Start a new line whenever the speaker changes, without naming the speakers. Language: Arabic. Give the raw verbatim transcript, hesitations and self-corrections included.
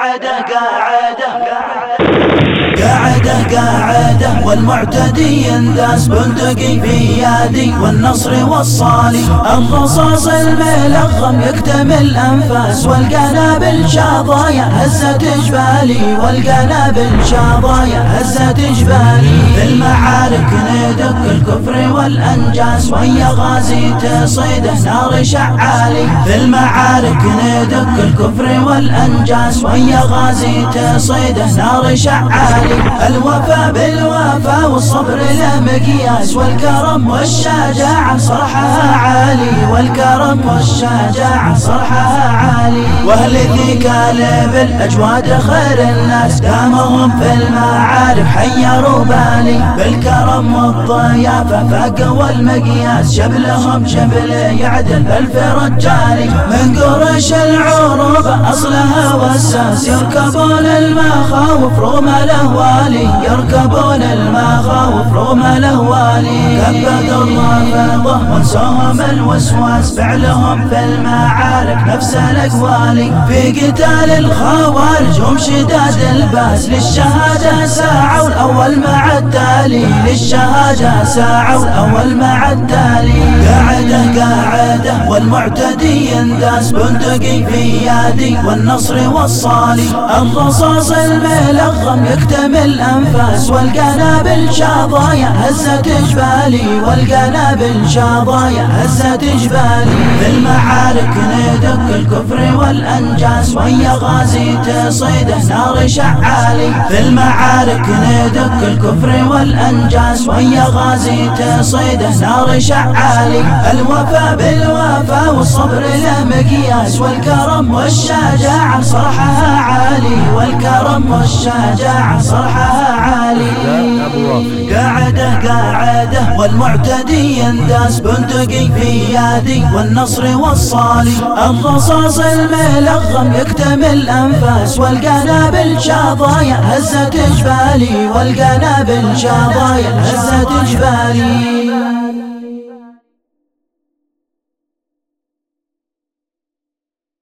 قاعدة قاعدة قاعدة قاعدة والمعتدي ينداس بندقي في يدي والنصر والصالي الرصاص الملغم يكتم الأنفاس والقنابل شظايا هزت جبالي والقنابل شظايا هزت جبالي في المعارك ندق الكفر والأنجاس ويا غازي تصيده نار شعالي في المعارك ندق الكفر والأنجاس ويا غازي تصيده نار شعالي الوفا بالوفا والصبر له مقياس والكرم والشجاعة صرحها عالي والكرم والشجاعة صرحها عالي واهل ذي كالب الأجواد خير الناس دامهم في المعارك حيروا بالي بالكرم والضيافة فاقوا المقياس شبلهم شبل يعدل بألف رجالي من قرش العروبة أصلها والساس يركبون المخاوف رغم الأهوالي يركبون المخاوف رغم الأهوالي كبد الرافضة وانسوهم الوسواس فعلهم في المعارك نفس الأقوالي في قتال الخوارج هم شداد الباس للشهادة ساعة والأول مع التالي للشهادة ساعة والأول مع التالي قاعدة قاعدة والمعتدي ينداس بندقي في يدي والنصر والصالي الرصاص الملغم يكتم الأنفاس والقنابل شظايا هزت جبالي والقنابل شظايا هزت جبالي في المعارك ندق الكفر والأنجاس ويا غازي تصيده نار شعالي في المعارك ندق الكفر والأنجاس ويا غازي تصيده نار شعالي الوفا بالوفا والصبر له مقياس والكرم والشجاعة صرحها عالي والكرم والشجاعة صرحها عالي قاعدة قاعدة والمعتدي ينداس بندقي في يدي والنصر والصالي الرصاص الملغم يكتم الأنفاس والقنابل شظايا هزت جبالي والقنابل شظايا هزت جبالي.